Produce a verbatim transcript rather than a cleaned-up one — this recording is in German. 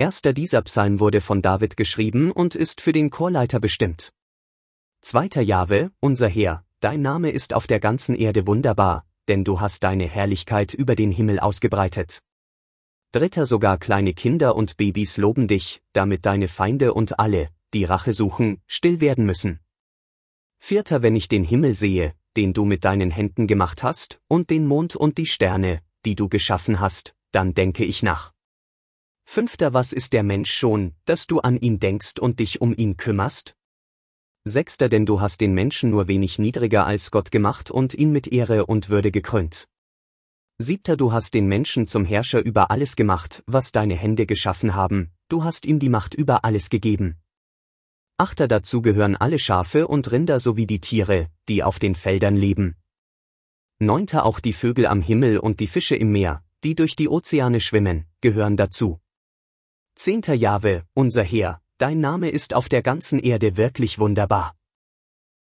Erster dieser Psalm wurde von David geschrieben und ist für den Chorleiter bestimmt. Zweiter Jahwe, unser Herr, dein Name ist auf der ganzen Erde wunderbar, denn du hast deine Herrlichkeit über den Himmel ausgebreitet. Dritter sogar kleine Kinder und Babys loben dich, damit deine Feinde und alle, die Rache suchen, still werden müssen. Vierter, wenn ich den Himmel sehe, den du mit deinen Händen gemacht hast, und den Mond und die Sterne, die du geschaffen hast, dann denke ich nach. Fünfter, was ist der Mensch schon, dass du an ihn denkst und dich um ihn kümmerst? Sechster, denn du hast den Menschen nur wenig niedriger als Gott gemacht und ihn mit Ehre und Würde gekrönt. Siebter, du hast den Menschen zum Herrscher über alles gemacht, was deine Hände geschaffen haben, du hast ihm die Macht über alles gegeben. Achter, dazu gehören alle Schafe und Rinder sowie die Tiere, die auf den Feldern leben. Neunter, auch die Vögel am Himmel und die Fische im Meer, die durch die Ozeane schwimmen, gehören dazu. Zehnter, Jahwe, unser Herr, dein Name ist auf der ganzen Erde wirklich wunderbar.